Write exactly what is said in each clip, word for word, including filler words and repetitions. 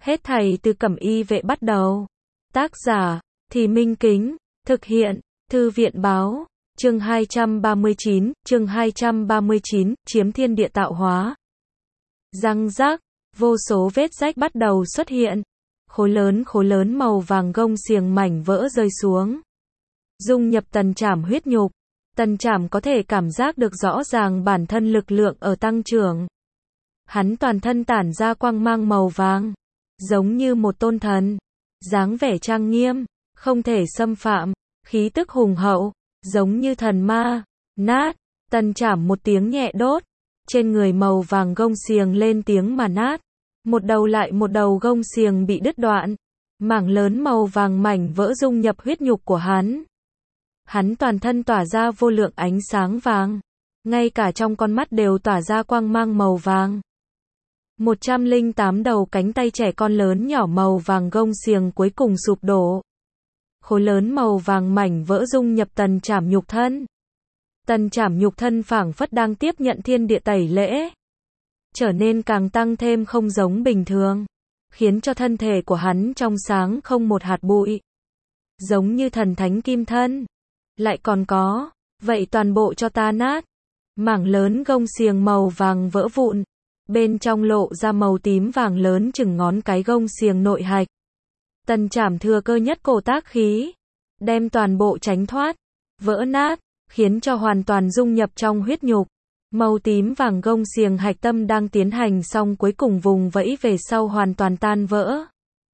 Hết thảy từ Cẩm Y Vệ bắt đầu. Tác giả, Thì Minh Kính, thực hiện, Thư viện báo, chương hai trăm ba mươi chín, chương hai trăm ba mươi chín, chiếm thiên địa tạo hóa. Răng rác, vô số vết rách bắt đầu xuất hiện. Khối lớn khối lớn màu vàng gông xiềng mảnh vỡ rơi xuống. Dung nhập Tần Trảm huyết nhục. Tần Trảm có thể cảm giác được rõ ràng bản thân lực lượng ở tăng trưởng. Hắn toàn thân tản ra quang mang màu vàng, giống như một tôn thần, dáng vẻ trang nghiêm, không thể xâm phạm, khí tức hùng hậu, giống như thần ma. Nát, Tần Trảm một tiếng nhẹ đốt, trên người màu vàng gông xiềng lên tiếng mà nát. Một đầu lại một đầu gông xiềng bị đứt đoạn, mảng lớn màu vàng mảnh vỡ dung nhập huyết nhục của hắn. Hắn toàn thân tỏa ra vô lượng ánh sáng vàng, ngay cả trong con mắt đều tỏa ra quang mang màu vàng. một trăm lẻ tám đầu cánh tay trẻ con lớn nhỏ màu vàng gông xiềng cuối cùng sụp đổ. Khối lớn màu vàng mảnh vỡ dung nhập Tần Trảm nhục thân. Tần Trảm nhục thân phảng phất đang tiếp nhận thiên địa tẩy lễ, trở nên càng tăng thêm không giống bình thường, khiến cho thân thể của hắn trong sáng không một hạt bụi, giống như thần thánh kim thân. Lại còn có, vậy toàn bộ cho ta nát. Mảng lớn gông xiềng màu vàng vỡ vụn, bên trong lộ ra màu tím vàng lớn chừng ngón cái gông xiềng nội hạch. Tần Trảm thừa cơ nhất cổ tác khí, đem toàn bộ tránh thoát, vỡ nát, khiến cho hoàn toàn dung nhập trong huyết nhục. Màu tím vàng gông xiềng hạch tâm đang tiến hành xong cuối cùng vùng vẫy về sau hoàn toàn tan vỡ.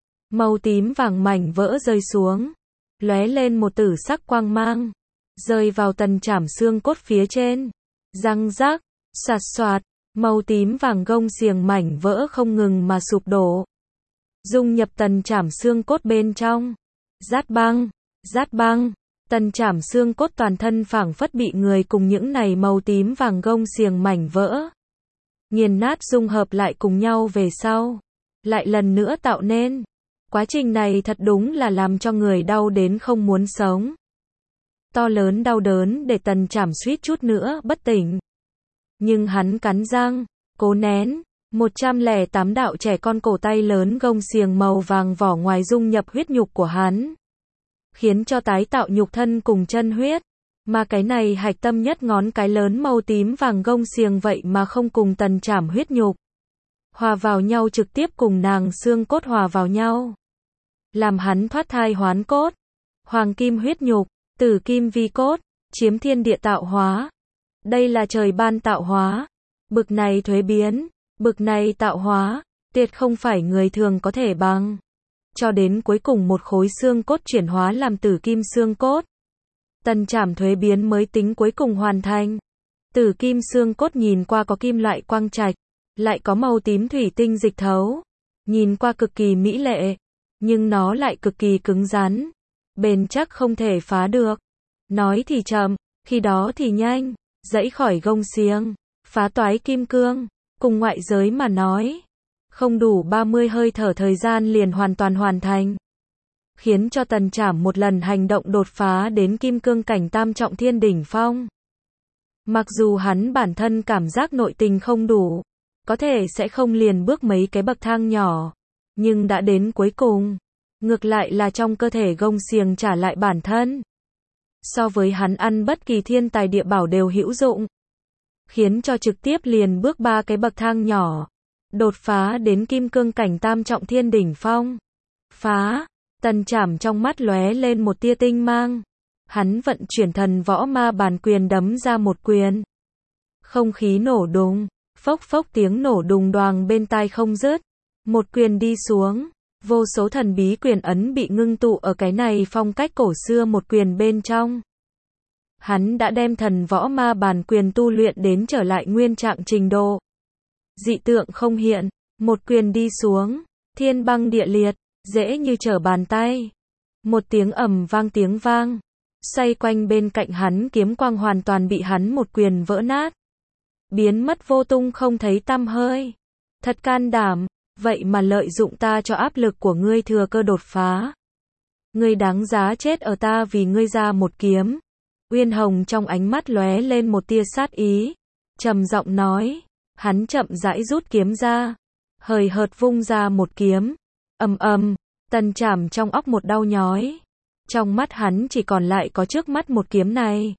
Màu tím vàng mảnh vỡ rơi xuống, lóe lên một tử sắc quang mang, rơi vào Tần Trảm xương cốt phía trên. Răng rác, xoạt xoạt, màu tím vàng gông xiềng mảnh vỡ không ngừng mà sụp đổ, dung nhập Tần Trảm xương cốt bên trong. Rát băng, rát băng, Tần Trảm xương cốt toàn thân phảng phất bị người cùng những này màu tím vàng gông xiềng mảnh vỡ nghiền nát dung hợp lại cùng nhau về sau, lại lần nữa tạo nên. Quá trình này thật đúng là làm cho người đau đến không muốn sống. To lớn đau đớn để Tần Trảm suýt chút nữa bất tỉnh. Nhưng hắn cắn răng, cố nén. một trăm lẻ tám đạo trẻ con cổ tay lớn gông xiềng màu vàng vỏ ngoài dung nhập huyết nhục của hắn, khiến cho tái tạo nhục thân cùng chân huyết. Mà cái này hạch tâm nhất ngón cái lớn màu tím vàng gông xiềng vậy mà không cùng Tần Trảm huyết nhục hòa vào nhau, trực tiếp cùng nàng xương cốt hòa vào nhau, làm hắn thoát thai hoán cốt. Hoàng kim huyết nhục, tử kim vi cốt, chiếm thiên địa tạo hóa. Đây là trời ban tạo hóa. Bực này thuế biến, bực này tạo hóa, tuyệt không phải người thường có thể bằng. Cho đến cuối cùng một khối xương cốt chuyển hóa làm tử kim xương cốt, Tần Trảm thuế biến mới tính cuối cùng hoàn thành. Tử kim xương cốt nhìn qua có kim loại quang trạch, lại có màu tím thủy tinh dịch thấu, nhìn qua cực kỳ mỹ lệ, nhưng nó lại cực kỳ cứng rắn, bền chắc không thể phá được. Nói thì chậm, khi đó thì nhanh, dãy khỏi gông xiềng, phá toái kim cương, cùng ngoại giới mà nói, không đủ ba mươi hơi thở thời gian liền hoàn toàn hoàn thành, khiến cho Tần Trảm một lần hành động đột phá đến kim cương cảnh tam trọng thiên đỉnh phong. Mặc dù hắn bản thân cảm giác nội tình không đủ, có thể sẽ không liền bước mấy cái bậc thang nhỏ, nhưng đã đến cuối cùng, ngược lại là trong cơ thể gông xiềng trả lại bản thân. So với hắn ăn bất kỳ thiên tài địa bảo đều hữu dụng, khiến cho trực tiếp liền bước ba cái bậc thang nhỏ, đột phá đến kim cương cảnh tam trọng thiên đỉnh phong. Phá, Tần Trảm trong mắt lóe lên một tia tinh mang. Hắn vận chuyển thần võ ma bàn quyền đấm ra một quyền. Không khí nổ đùng, phốc phốc tiếng nổ đùng đoàng bên tai không dứt. Một quyền đi xuống, vô số thần bí quyền ấn bị ngưng tụ ở cái này phong cách cổ xưa một quyền bên trong. Hắn đã đem thần võ ma bàn quyền tu luyện đến trở lại nguyên trạng trình độ. Dị tượng không hiện, một quyền đi xuống, thiên băng địa liệt, dễ như trở bàn tay. Một tiếng ầm vang tiếng vang, xoay quanh bên cạnh hắn kiếm quang hoàn toàn bị hắn một quyền vỡ nát, biến mất vô tung không thấy tăm hơi. Thật can đảm, vậy mà lợi dụng ta cho áp lực của ngươi thừa cơ đột phá. Ngươi đáng giá chết ở ta vì ngươi ra một kiếm. Uyên Hồng trong ánh mắt lóe lên một tia sát ý, trầm giọng nói. Hắn chậm rãi rút kiếm ra, hời hợt vung ra một kiếm, Ầm ầm, Tần Trảm trong óc một đau nhói. Trong mắt hắn chỉ còn lại có trước mắt một kiếm này.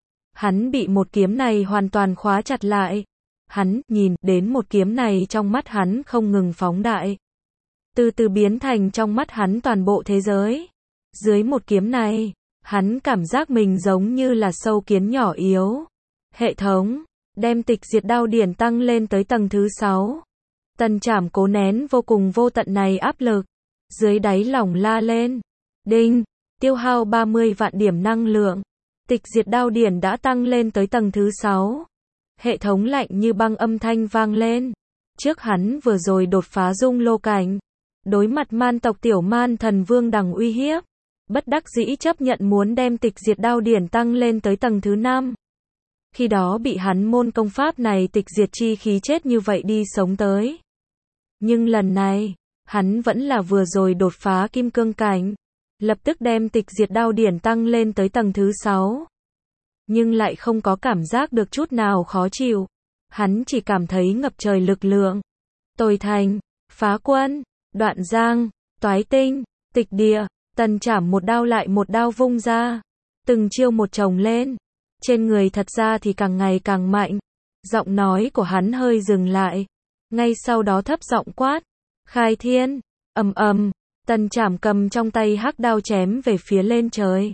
Hắn bị một kiếm này hoàn toàn khóa chặt lại. Hắn nhìn đến một kiếm này trong mắt hắn không ngừng phóng đại. Từ từ biến thành trong mắt hắn toàn bộ thế giới. Dưới một kiếm này, hắn cảm giác mình giống như là sâu kiến nhỏ yếu. Hệ thống, đem tịch diệt đao điển tăng lên tới tầng thứ sáu. Tần Trảm cố nén vô cùng vô tận này áp lực. Dưới đáy lòng la lên. Đinh, tiêu hao ba mươi vạn điểm năng lượng. Tịch diệt đao điển đã tăng lên tới tầng thứ sáu. Hệ thống lạnh như băng âm thanh vang lên. Trước hắn vừa rồi đột phá dung lô cảnh. Đối mặt man tộc tiểu man thần vương đằng uy hiếp. Bất đắc dĩ chấp nhận muốn đem tịch diệt đao điển tăng lên tới tầng thứ năm. Khi đó bị hắn môn công pháp này tịch diệt chi khí chết như vậy đi sống tới. Nhưng lần này, hắn vẫn là vừa rồi đột phá kim cương cảnh. Lập tức đem tịch diệt đao điển tăng lên tới tầng thứ sáu. Nhưng lại không có cảm giác được chút nào khó chịu. Hắn chỉ cảm thấy ngập trời lực lượng. Tồi thành, phá quân, đoạn giang, toái tinh, tịch địa, Tần Trảm một đao lại một đao vung ra. Từng chiêu một chồng lên. Trên người thật ra thì càng ngày càng mạnh. Giọng nói của hắn hơi dừng lại. Ngay sau đó thấp giọng quát. Khai thiên, ầm ầm, Tần Trảm cầm trong tay hắc đao chém về phía lên trời.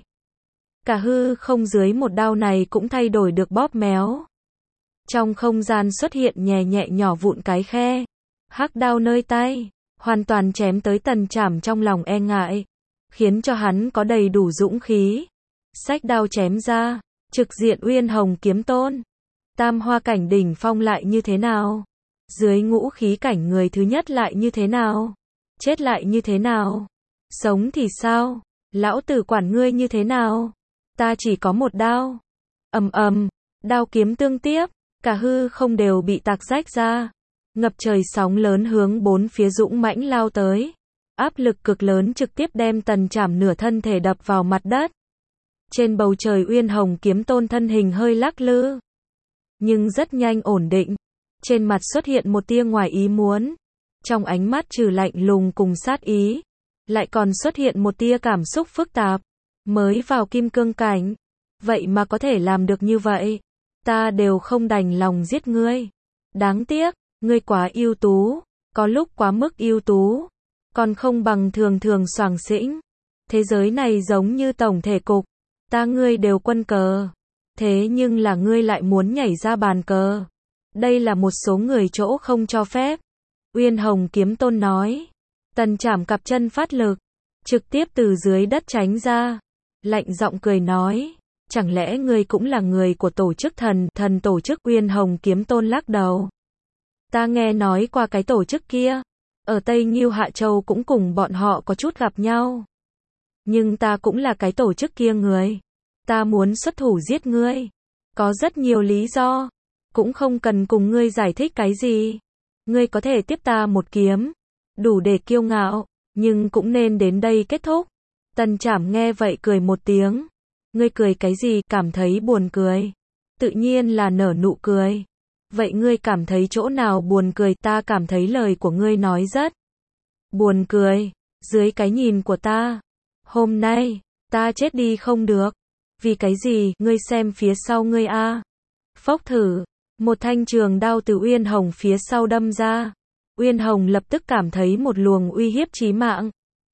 Cả hư không dưới một đao này cũng thay đổi được bóp méo. Trong không gian xuất hiện nhẹ nhẹ nhỏ vụn cái khe. Hắc đao nơi tay, hoàn toàn chém tới Tần Trảm trong lòng e ngại. Khiến cho hắn có đầy đủ dũng khí. Xách đao chém ra, trực diện Uyên Hồng kiếm tôn. Tam hoa cảnh đỉnh phong lại như thế nào? Dưới ngũ khí cảnh người thứ nhất lại như thế nào? Chết lại như thế nào? Sống thì sao? Lão tử quản ngươi như thế nào? Ta chỉ có một đao. Ầm ầm, đao kiếm tương tiếp, cả hư không đều bị tạc rách ra. Ngập trời sóng lớn hướng bốn phía dũng mãnh lao tới. Áp lực cực lớn trực tiếp đem Tần Trảm nửa thân thể đập vào mặt đất. Trên bầu trời Uyên Hồng kiếm tôn thân hình hơi lắc lư. Nhưng rất nhanh ổn định. Trên mặt xuất hiện một tia ngoài ý muốn. Trong ánh mắt trừ lạnh lùng cùng sát ý. Lại còn xuất hiện một tia cảm xúc phức tạp. Mới vào kim cương cảnh. Vậy mà có thể làm được như vậy. Ta đều không đành lòng giết ngươi. Đáng tiếc, ngươi quá ưu tú. Có lúc quá mức ưu tú. Còn không bằng thường thường xoàng xĩnh. Thế giới này giống như tổng thể cục. Ta ngươi đều quân cờ. Thế nhưng là ngươi lại muốn nhảy ra bàn cờ. Đây là một số người chỗ không cho phép. Uyên Hồng kiếm tôn nói. Tần Trảm cặp chân phát lực. Trực tiếp từ dưới đất tránh ra. Lạnh giọng cười nói. Chẳng lẽ ngươi cũng là người của tổ chức thần, thần tổ chức? Uyên Hồng kiếm tôn lắc đầu. Ta nghe nói qua cái tổ chức kia. Ở Tây Ngưu Hạ Châu cũng cùng bọn họ có chút gặp nhau. Nhưng ta cũng là cái tổ chức kia người. Ta muốn xuất thủ giết ngươi. Có rất nhiều lý do. Cũng không cần cùng ngươi giải thích cái gì. Ngươi có thể tiếp ta một kiếm. Đủ để kiêu ngạo. Nhưng cũng nên đến đây kết thúc. Tần Trảm nghe vậy cười một tiếng. Ngươi cười cái gì? Cảm thấy buồn cười. Tự nhiên là nở nụ cười. Vậy ngươi cảm thấy chỗ nào buồn cười? Ta cảm thấy lời của ngươi nói rất buồn cười. Dưới cái nhìn của ta, hôm nay, ta chết đi không được. Vì cái gì? Ngươi xem phía sau ngươi a. Phốc thử, một thanh trường đao từ Uyên Hồng phía sau đâm ra. Uyên Hồng lập tức cảm thấy một luồng uy hiếp chí mạng.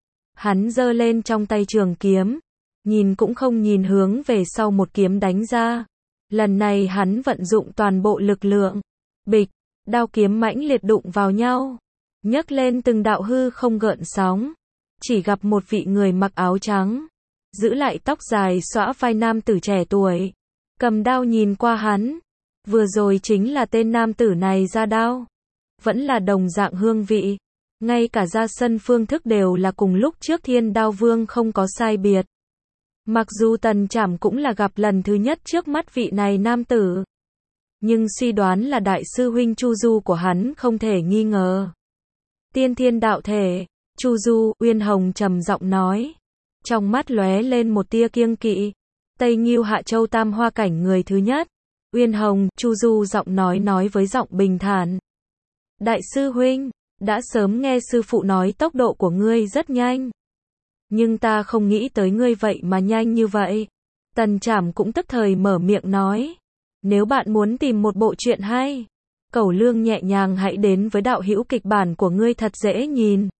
Hắn giơ lên trong tay trường kiếm, nhìn cũng không nhìn hướng về sau một kiếm đánh ra. Lần này hắn vận dụng toàn bộ lực lượng. Bịch, đao kiếm mãnh liệt đụng vào nhau. Nhấc lên từng đạo hư không gợn sóng. Chỉ gặp một vị người mặc áo trắng. Giữ lại tóc dài xõa vai nam tử trẻ tuổi. Cầm đao nhìn qua hắn. Vừa rồi chính là tên nam tử này ra đao. Vẫn là đồng dạng hương vị. Ngay cả ra sân phương thức đều là cùng lúc trước Thiên Đao Vương không có sai biệt. Mặc dù Tần Trảm cũng là gặp lần thứ nhất trước mắt vị này nam tử. Nhưng suy đoán là đại sư huynh Chu Du của hắn không thể nghi ngờ. Tiên thiên đạo thể, Chu Du, Uyên Hồng trầm giọng nói. Trong mắt lóe lên một tia kiêng kỵ. Tây Ngưu Hạ Châu tam hoa cảnh người thứ nhất. Uyên Hồng, Chu Du giọng nói nói với giọng bình thản. Đại sư huynh, đã sớm nghe sư phụ nói tốc độ của ngươi rất nhanh. Nhưng ta không nghĩ tới ngươi vậy mà nhanh như vậy. Tần Trảm cũng tức thời mở miệng nói. Nếu bạn muốn tìm một bộ truyện hay, Cẩu Lương nhẹ nhàng hãy đến với đạo hữu kịch bản của ngươi thật dễ nhìn.